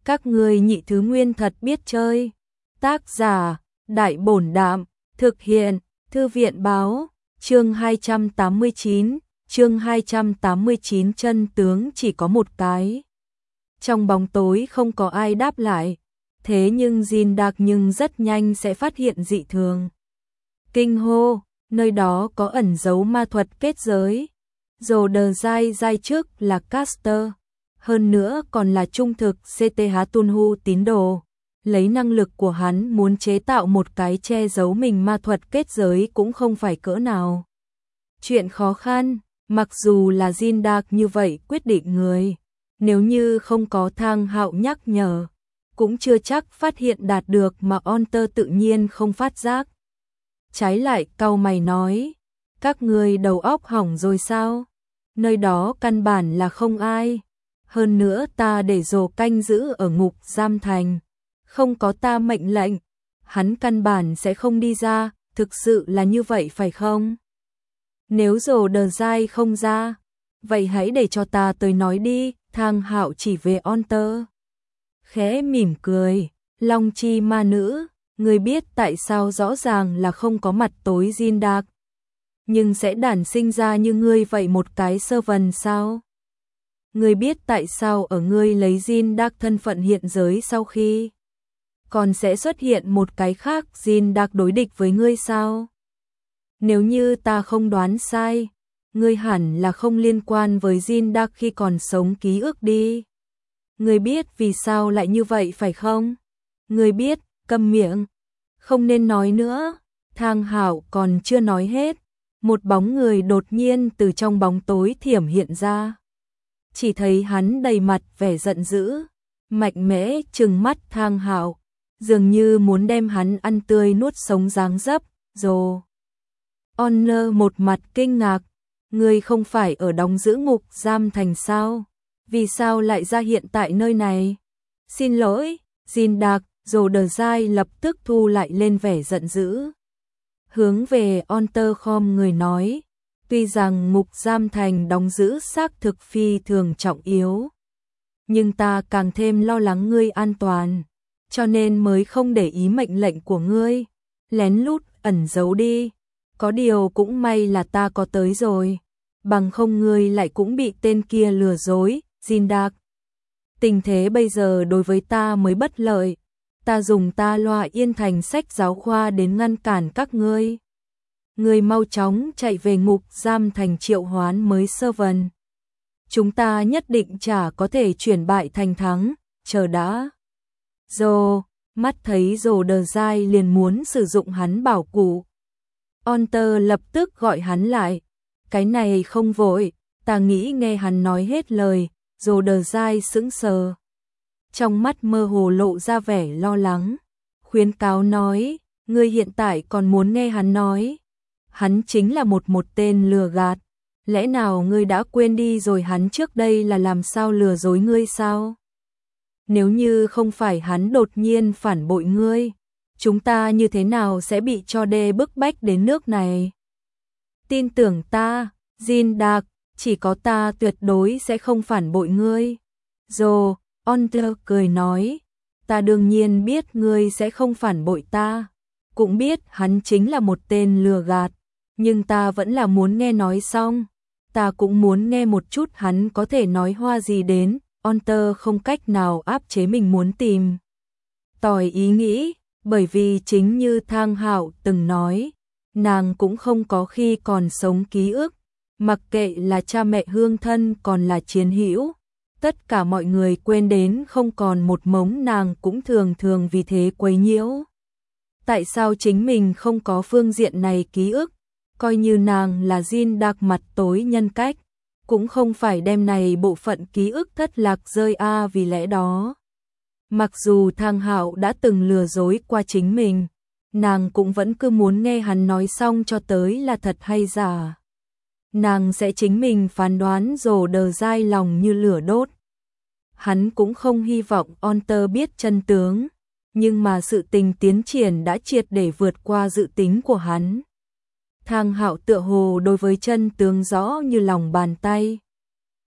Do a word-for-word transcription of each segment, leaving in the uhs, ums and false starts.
Các ngươi nhị thứ nguyên thật biết chơi. Tác giả, Đại Bổn Đạm, thực hiện, Thư viện Báo, chương hai trăm tám mươi chín, chương hai trăm tám mươi chín chân tướng chỉ có một cái. Trong bóng tối không có ai đáp lại, thế nhưng Jin Dark nhưng rất nhanh sẽ phát hiện dị thường. Kinh hô, nơi đó có ẩn dấu ma thuật kết giới. Dồ đờ dai dai trước là caster, hơn nữa còn là trung thực xê tê hát Tunhu tín đồ. Lấy năng lực của hắn muốn chế tạo một cái che giấu mình ma thuật kết giới cũng không phải cỡ nào chuyện khó khăn, mặc dù là Jin Dark như vậy quyết định người, nếu như không có Thang Hạo nhắc nhở, cũng chưa chắc phát hiện đạt được mà Onter tự nhiên không phát giác. Trái lại cau mày nói, các người đầu óc hỏng rồi sao? Nơi đó căn bản là không ai, hơn nữa ta để Dồ canh giữ ở ngục giam thành, không có ta mệnh lệnh, hắn căn bản sẽ không đi ra, thực sự là như vậy phải không? Nếu Dồ đờ dai không ra, vậy hãy để cho ta tới nói đi. Thang Hạo chỉ về Onter, khẽ mỉm cười, Long Chi ma nữ, người biết tại sao rõ ràng là không có mặt tối Jin Dark, nhưng sẽ đản sinh ra như ngươi vậy một cái sơ vần sao? Ngươi biết tại sao ở ngươi lấy Jin Dark thân phận hiện giới sau khi còn sẽ xuất hiện một cái khác Jin Dark đối địch với ngươi sao? Nếu như ta không đoán sai, ngươi hẳn là không liên quan với Jin Dark khi còn sống ký ức đi. Ngươi biết vì sao lại như vậy phải không? Ngươi biết, câm miệng, không nên nói nữa. Thang Hạo còn chưa nói hết, một bóng người đột nhiên từ trong bóng tối thiểm hiện ra. Chỉ thấy hắn đầy mặt vẻ giận dữ, mạnh mẽ trừng mắt Thang Hạo, dường như muốn đem hắn ăn tươi nuốt sống dáng dấp. Dồ Honor một mặt kinh ngạc, ngươi không phải ở đóng giữ ngục giam thành sao? Vì sao lại ra hiện tại nơi này? Xin lỗi, Jin Dark. Dồ đờ dai lập tức thu lại lên vẻ giận dữ, hướng về Onter khom người nói, tuy rằng ngục giam thành đóng giữ xác thực phi thường trọng yếu, nhưng ta càng thêm lo lắng ngươi an toàn, cho nên mới không để ý mệnh lệnh của ngươi, lén lút ẩn giấu đi. Có điều cũng may là ta có tới rồi, bằng không ngươi lại cũng bị tên kia lừa dối. Jin Dark, tình thế bây giờ đối với ta mới bất lợi, ta dùng ta loa yên thành sách giáo khoa đến ngăn cản các ngươi. Ngươi mau chóng chạy về ngục giam thành triệu hoán mới sơ vần. Chúng ta nhất định chả có thể chuyển bại thành thắng, chờ đã. Dồ, mắt thấy Dồ đờ dai liền muốn sử dụng hắn bảo cụ. Onter lập tức gọi hắn lại, cái này không vội, ta nghĩ nghe hắn nói hết lời. Dồ đờ dai sững sờ, trong mắt mơ hồ lộ ra vẻ lo lắng, khuyến cáo nói, ngươi hiện tại còn muốn nghe hắn nói? Hắn chính là một một tên lừa gạt, lẽ nào ngươi đã quên đi rồi hắn trước đây là làm sao lừa dối ngươi sao? Nếu như không phải hắn đột nhiên phản bội ngươi, chúng ta như thế nào sẽ bị cho đê bức bách đến nước này? Tin tưởng ta, Jin Dark, chỉ có ta tuyệt đối sẽ không phản bội ngươi. Dồ Onter cười nói, ta đương nhiên biết ngươi sẽ không phản bội ta, cũng biết hắn chính là một tên lừa gạt, nhưng ta vẫn là muốn nghe nói xong, ta cũng muốn nghe một chút hắn có thể nói hoa gì đến. Onter không cách nào áp chế mình muốn tìm tỏi ý nghĩ, bởi vì chính như Thang Hạo từng nói, nàng cũng không có khi còn sống ký ức, mặc kệ là cha mẹ hương thân còn là chiến hữu, tất cả mọi người quên đến không còn một mống, nàng cũng thường thường vì thế quấy nhiễu. Tại sao chính mình không có phương diện này ký ức, coi như nàng là Jin Dark mặt tối nhân cách, cũng không phải đem này bộ phận ký ức thất lạc rơi a à, vì lẽ đó. Mặc dù Thang Hạo đã từng lừa dối qua chính mình, nàng cũng vẫn cứ muốn nghe hắn nói xong cho tới là thật hay giả. Nàng sẽ chính mình phán đoán. Dồ đờ dai lòng như lửa đốt. Hắn cũng không hy vọng Onter biết chân tướng, nhưng mà sự tình tiến triển đã triệt để vượt qua dự tính của hắn. Thang Hạo tựa hồ đối với chân tướng rõ như lòng bàn tay.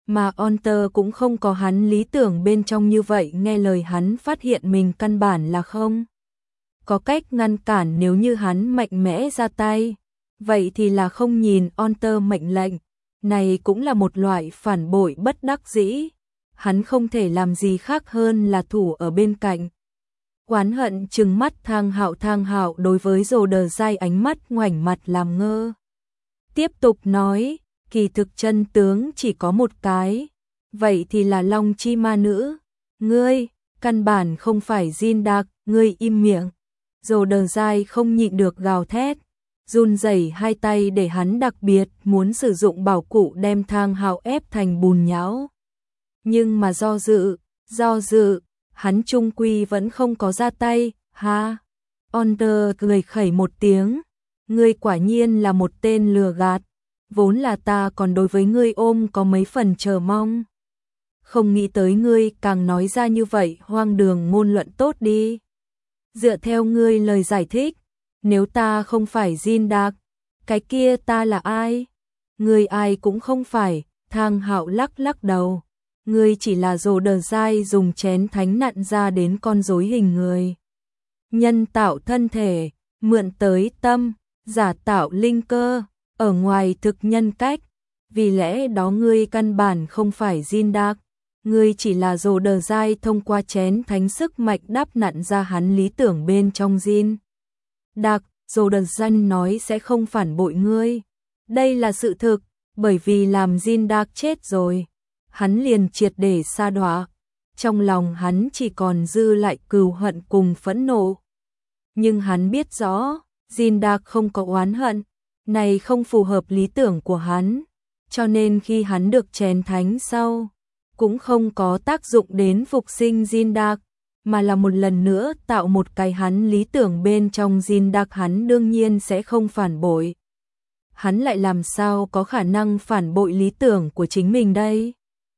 Mà Hunter cũng không có hắn lý tưởng bên trong như vậy, nghe lời hắn phát hiện mình căn bản là không có cách ngăn cản, nếu như hắn mạnh mẽ ra tay, vậy thì là không nhìn Hunter mệnh lệnh, này cũng là một loại phản bội bất đắc dĩ, hắn không thể làm gì khác hơn là thủ ở bên cạnh. Oán hận trừng mắt Thang Hạo, Thang Hạo đối với Rồ Đờ Dai ánh mắt ngoảnh mặt làm ngơ. Tiếp tục nói, kỳ thực chân tướng chỉ có một cái, vậy thì là Long Chi Ma Nữ, ngươi, căn bản không phải Jin Dark, ngươi im miệng. Rồ Đờ Dai không nhịn được gào thét, run rẩy hai tay để hắn đặc biệt muốn sử dụng bảo cụ đem Thang Hạo ép thành bùn nhão. Nhưng mà do dự, do dự, hắn trung quy vẫn không có ra tay, ha. Hunter cười khẩy một tiếng, ngươi quả nhiên là một tên lừa gạt, vốn là ta còn đối với ngươi ôm có mấy phần chờ mong. Không nghĩ tới ngươi càng nói ra như vậy hoang đường ngôn luận tốt đi. Dựa theo ngươi lời giải thích, nếu ta không phải Jin Dark, cái kia ta là ai? Ngươi ai cũng không phải, Thang Hạo lắc lắc đầu. Ngươi chỉ là Rồ Đờ Dai dùng chén thánh nặn ra đến con rối hình người. Nhân tạo thân thể, mượn tới tâm, giả tạo linh cơ, ở ngoài thực nhân cách. Vì lẽ đó ngươi căn bản không phải Jin Dark. Ngươi chỉ là Rồ Đờ Dai thông qua chén thánh sức mạnh đắp nặn ra hắn lý tưởng bên trong Jin Dark. Rồ Đờ Dai nói sẽ không phản bội ngươi. Đây là sự thực, bởi vì làm Jin Dark chết rồi, hắn liền triệt để sa đọa. Trong lòng hắn chỉ còn dư lại cừu hận cùng phẫn nộ. Nhưng hắn biết rõ, Jin Dark không có oán hận, này không phù hợp lý tưởng của hắn. Cho nên khi hắn được chén thánh sau, cũng không có tác dụng đến phục sinh Jin Dark, mà là một lần nữa tạo một cái hắn lý tưởng bên trong Jin Dark. Hắn đương nhiên sẽ không phản bội. Hắn lại làm sao có khả năng phản bội lý tưởng của chính mình đây?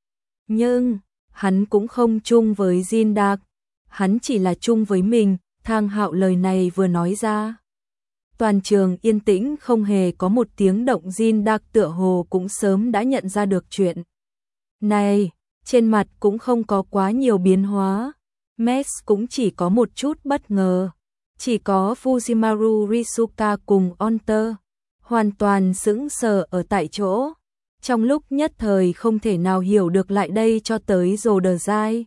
Nhưng, hắn cũng không chung với Jin Dark, hắn chỉ là chung với mình. Thang Hạo lời này vừa nói ra, toàn trường yên tĩnh không hề có một tiếng động. Jin Dark tựa hồ cũng sớm đã nhận ra được chuyện này, trên mặt cũng không có quá nhiều biến hóa. Mess cũng chỉ có một chút bất ngờ, chỉ có Fujimaru Risuka cùng Hunter hoàn toàn sững sờ ở tại chỗ, trong lúc nhất thời không thể nào hiểu được lại đây cho tới Rồ Đờ Dai.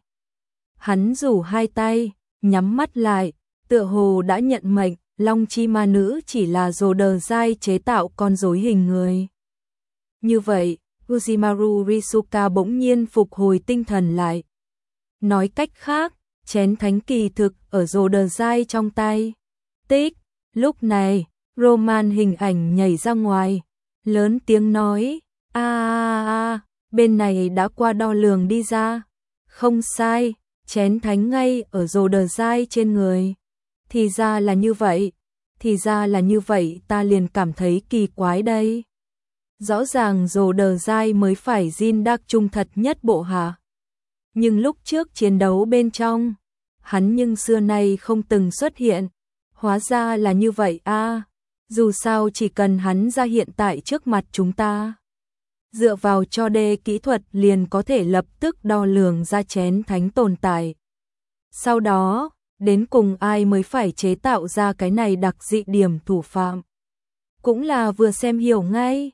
Hắn rủ hai tay, nhắm mắt lại, tựa hồ đã nhận mệnh. Long Chi Ma Nữ chỉ là Rồ Đờ Dai chế tạo con rối hình người. Như vậy, Fujimaru Risuka bỗng nhiên phục hồi tinh thần lại. Nói cách khác, chén thánh kỳ thực ở Rồ Đờ Dai trong tay. Tích, lúc này, Roman hình ảnh nhảy ra ngoài, lớn tiếng nói, a a a, bên này đã qua đo lường đi ra. Không sai, chén thánh ngay ở Rồ Đờ Dai trên người. Thì ra là như vậy, thì ra là như vậy, ta liền cảm thấy kỳ quái đây. Rõ ràng Rồ Đờ Dai mới phải Jin Dark trung thật nhất bộ hạ. Nhưng lúc trước chiến đấu bên trong, hắn nhưng xưa nay không từng xuất hiện. Hóa ra là như vậy a. À, dù sao chỉ cần hắn ra hiện tại trước mặt chúng ta, dựa vào cho đê kỹ thuật liền có thể lập tức đo lường ra chén thánh tồn tại. Sau đó, đến cùng ai mới phải chế tạo ra cái này đặc dị điểm thủ phạm? Cũng là vừa xem hiểu ngay.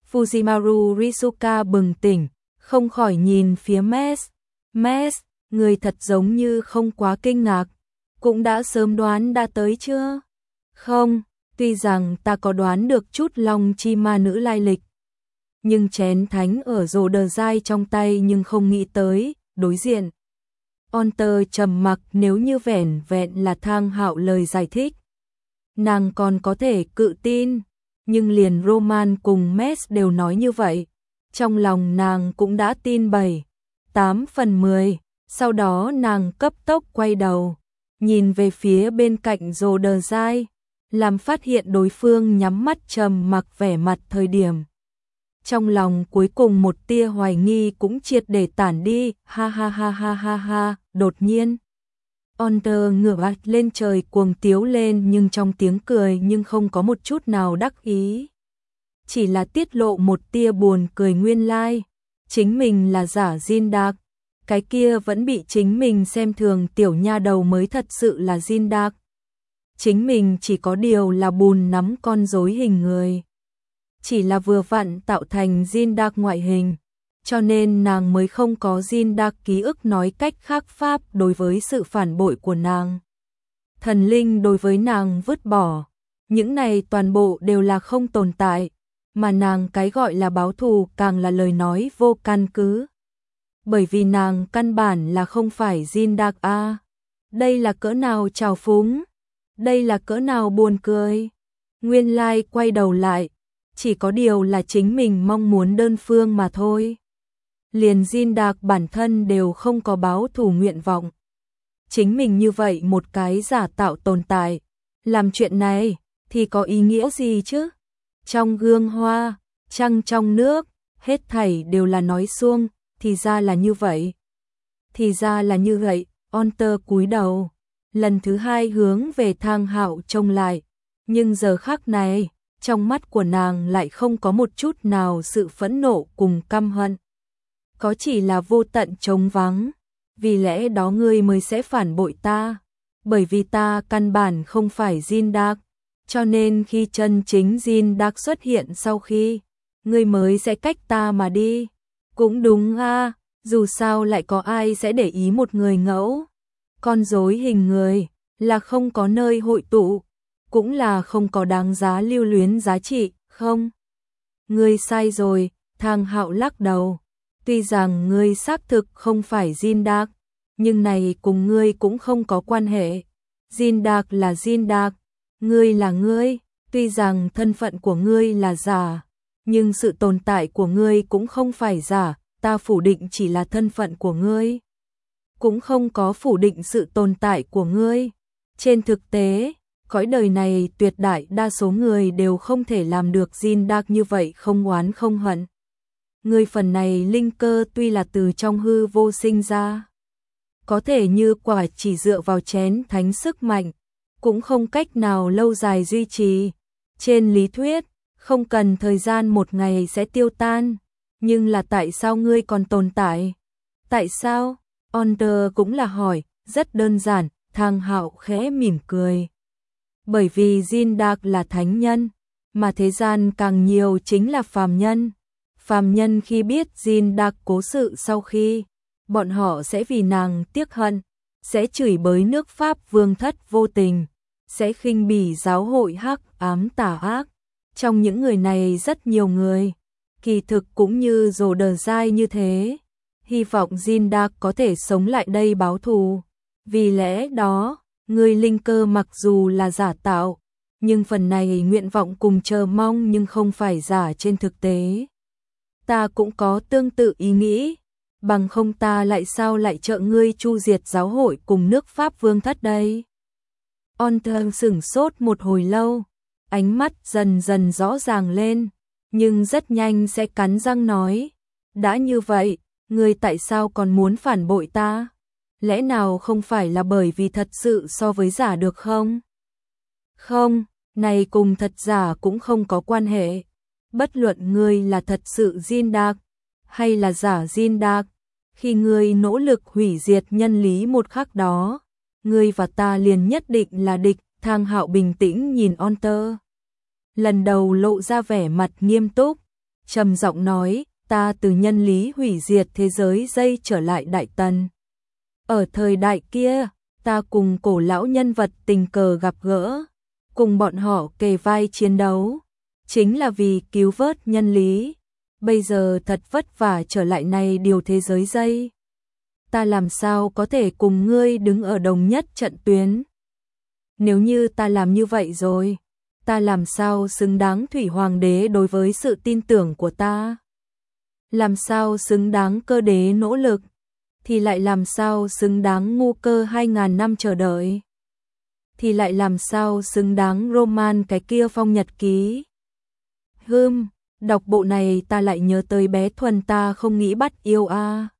Fujimaru Risuka bừng tỉnh, không khỏi nhìn phía Mess. Mess, người thật giống như không quá kinh ngạc, cũng đã sớm đoán đã tới chưa? Không, tuy rằng ta có đoán được chút Long Chi Ma Nữ lai lịch, nhưng chén thánh ở Rồ Đờ Dai trong tay, nhưng không nghĩ tới, đối diện. Hunter trầm mặc, nếu như vẻn vẹn là Thang Hạo lời giải thích, nàng còn có thể cự tin, nhưng liền Roman cùng Mess đều nói như vậy, trong lòng nàng cũng đã tin bảy, tám phần mười, sau đó nàng cấp tốc quay đầu, nhìn về phía bên cạnh Rồ Đờ Dai, làm phát hiện đối phương nhắm mắt trầm mặc vẻ mặt thời điểm. Trong lòng cuối cùng một tia hoài nghi cũng triệt để tản đi, ha ha ha ha ha ha, đột nhiên. Hunter ngửa mặt lên trời cuồng tiếu lên, nhưng trong tiếng cười nhưng không có một chút nào đắc ý. Chỉ là tiết lộ một tia buồn cười nguyên lai. chính mình là giả Jin Dark, cái kia vẫn bị chính mình xem thường tiểu nha đầu mới thật sự là Jin Dark. Chính mình chỉ có điều là bùn nắm con rối hình người. Chỉ là vừa vặn tạo thành Jin Dark ngoại hình, cho nên nàng mới không có Jin Dark ký ức, nói cách khác pháp đối với sự phản bội của nàng. Thần linh đối với nàng vứt bỏ, những này toàn bộ đều là không tồn tại, mà nàng cái gọi là báo thù càng là lời nói vô căn cứ. Bởi vì nàng căn bản là không phải Jin Dark a. À. Đây là cỡ nào trào phúng, đây là cỡ nào buồn cười. Nguyên lai quay đầu lại, chỉ có điều là chính mình mong muốn đơn phương mà thôi. Liền Jin Dark bản thân đều không có báo thù nguyện vọng. Chính mình như vậy một cái giả tạo tồn tại, làm chuyện này thì có ý nghĩa gì chứ? Trong gương hoa, trăng trong nước, hết thảy đều là nói suông, thì ra là như vậy. Thì ra là như vậy, Hunter cúi đầu, lần thứ hai hướng về Thang Hạo trông lại, nhưng giờ khắc này, trong mắt của nàng lại không có một chút nào sự phẫn nộ cùng căm hận. Có chỉ là vô tận trống vắng, vì lẽ đó ngươi mới sẽ phản bội ta, bởi vì ta căn bản không phải Jin Dark, cho nên khi chân chính Jin Dark xuất hiện sau khi, ngươi mới sẽ cách ta mà đi. Cũng đúng a, dù sao lại có ai sẽ để ý một người ngẫu, con rối hình người, là không có nơi hội tụ, cũng là không có đáng giá lưu luyến giá trị, không? Ngươi sai rồi, Thang Hạo lắc đầu. Tuy rằng ngươi xác thực không phải Jin Dark, nhưng này cùng ngươi cũng không có quan hệ. Jin Dark là Jin Dark, ngươi là ngươi, tuy rằng thân phận của ngươi là giả, nhưng sự tồn tại của ngươi cũng không phải giả, ta phủ định chỉ là thân phận của ngươi, cũng không có phủ định sự tồn tại của ngươi. Trên thực tế, cõi đời này tuyệt đại đa số người đều không thể làm được Jin Dark như vậy, không oán không hận. Ngươi phần này linh cơ tuy là từ trong hư vô sinh ra, có thể như quả chỉ dựa vào chén thánh sức mạnh, cũng không cách nào lâu dài duy trì. Trên lý thuyết, không cần thời gian một ngày sẽ tiêu tan, nhưng là tại sao ngươi còn tồn tại? Tại sao? Onder cũng là hỏi, rất đơn giản, Thang Hạo khẽ mỉm cười. Bởi vì Jin Dark là thánh nhân, mà thế gian càng nhiều chính là phàm nhân. Phàm nhân khi biết Jin Dark cố sự sau khi, bọn họ sẽ vì nàng tiếc hận, sẽ chửi bới nước Pháp vương thất vô tình, sẽ khinh bỉ giáo hội hắc ám tà ác. Trong những người này rất nhiều người, kỳ thực cũng như rồ đờ dai như thế, hy vọng Jin Dark có thể sống lại đây báo thù. Vì lẽ đó, người linh cơ mặc dù là giả tạo, nhưng phần này nguyện vọng cùng chờ mong nhưng không phải giả trên thực tế. Ta cũng có tương tự ý nghĩ, bằng không ta lại sao lại trợ ngươi chu diệt giáo hội cùng nước Pháp vương thất đây? Hunter sửng sốt một hồi lâu, ánh mắt dần dần rõ ràng lên, nhưng rất nhanh sẽ cắn răng nói, đã như vậy, ngươi tại sao còn muốn phản bội ta? Lẽ nào không phải là bởi vì thật sự so với giả được không? Không, này cùng thật giả cũng không có quan hệ. Bất luận ngươi là thật sự Jin Dark hay là giả Jin Dark, khi ngươi nỗ lực hủy diệt nhân lý một khắc đó, ngươi và ta liền nhất định là địch. Thang Hạo bình tĩnh nhìn Hunter, lần đầu lộ ra vẻ mặt nghiêm túc, trầm giọng nói, ta từ nhân lý hủy diệt thế giới dây trở lại Đại Tần. Ở thời đại kia, ta cùng cổ lão nhân vật tình cờ gặp gỡ, cùng bọn họ kề vai chiến đấu, chính là vì cứu vớt nhân lý. Bây giờ thật vất vả trở lại này điều thế giới dây. Ta làm sao có thể cùng ngươi đứng ở đồng nhất trận tuyến? Nếu như ta làm như vậy rồi, ta làm sao xứng đáng Thủy Hoàng đế đối với sự tin tưởng của ta? Làm sao xứng đáng Cơ đế nỗ lực? Thì lại làm sao xứng đáng Ngu Cơ hai ngàn năm chờ đợi? Thì lại làm sao xứng đáng Roman cái kia phong nhật ký? Hừm, đọc bộ này ta lại nhớ tới bé Thuần ta không nghĩ bắt yêu a.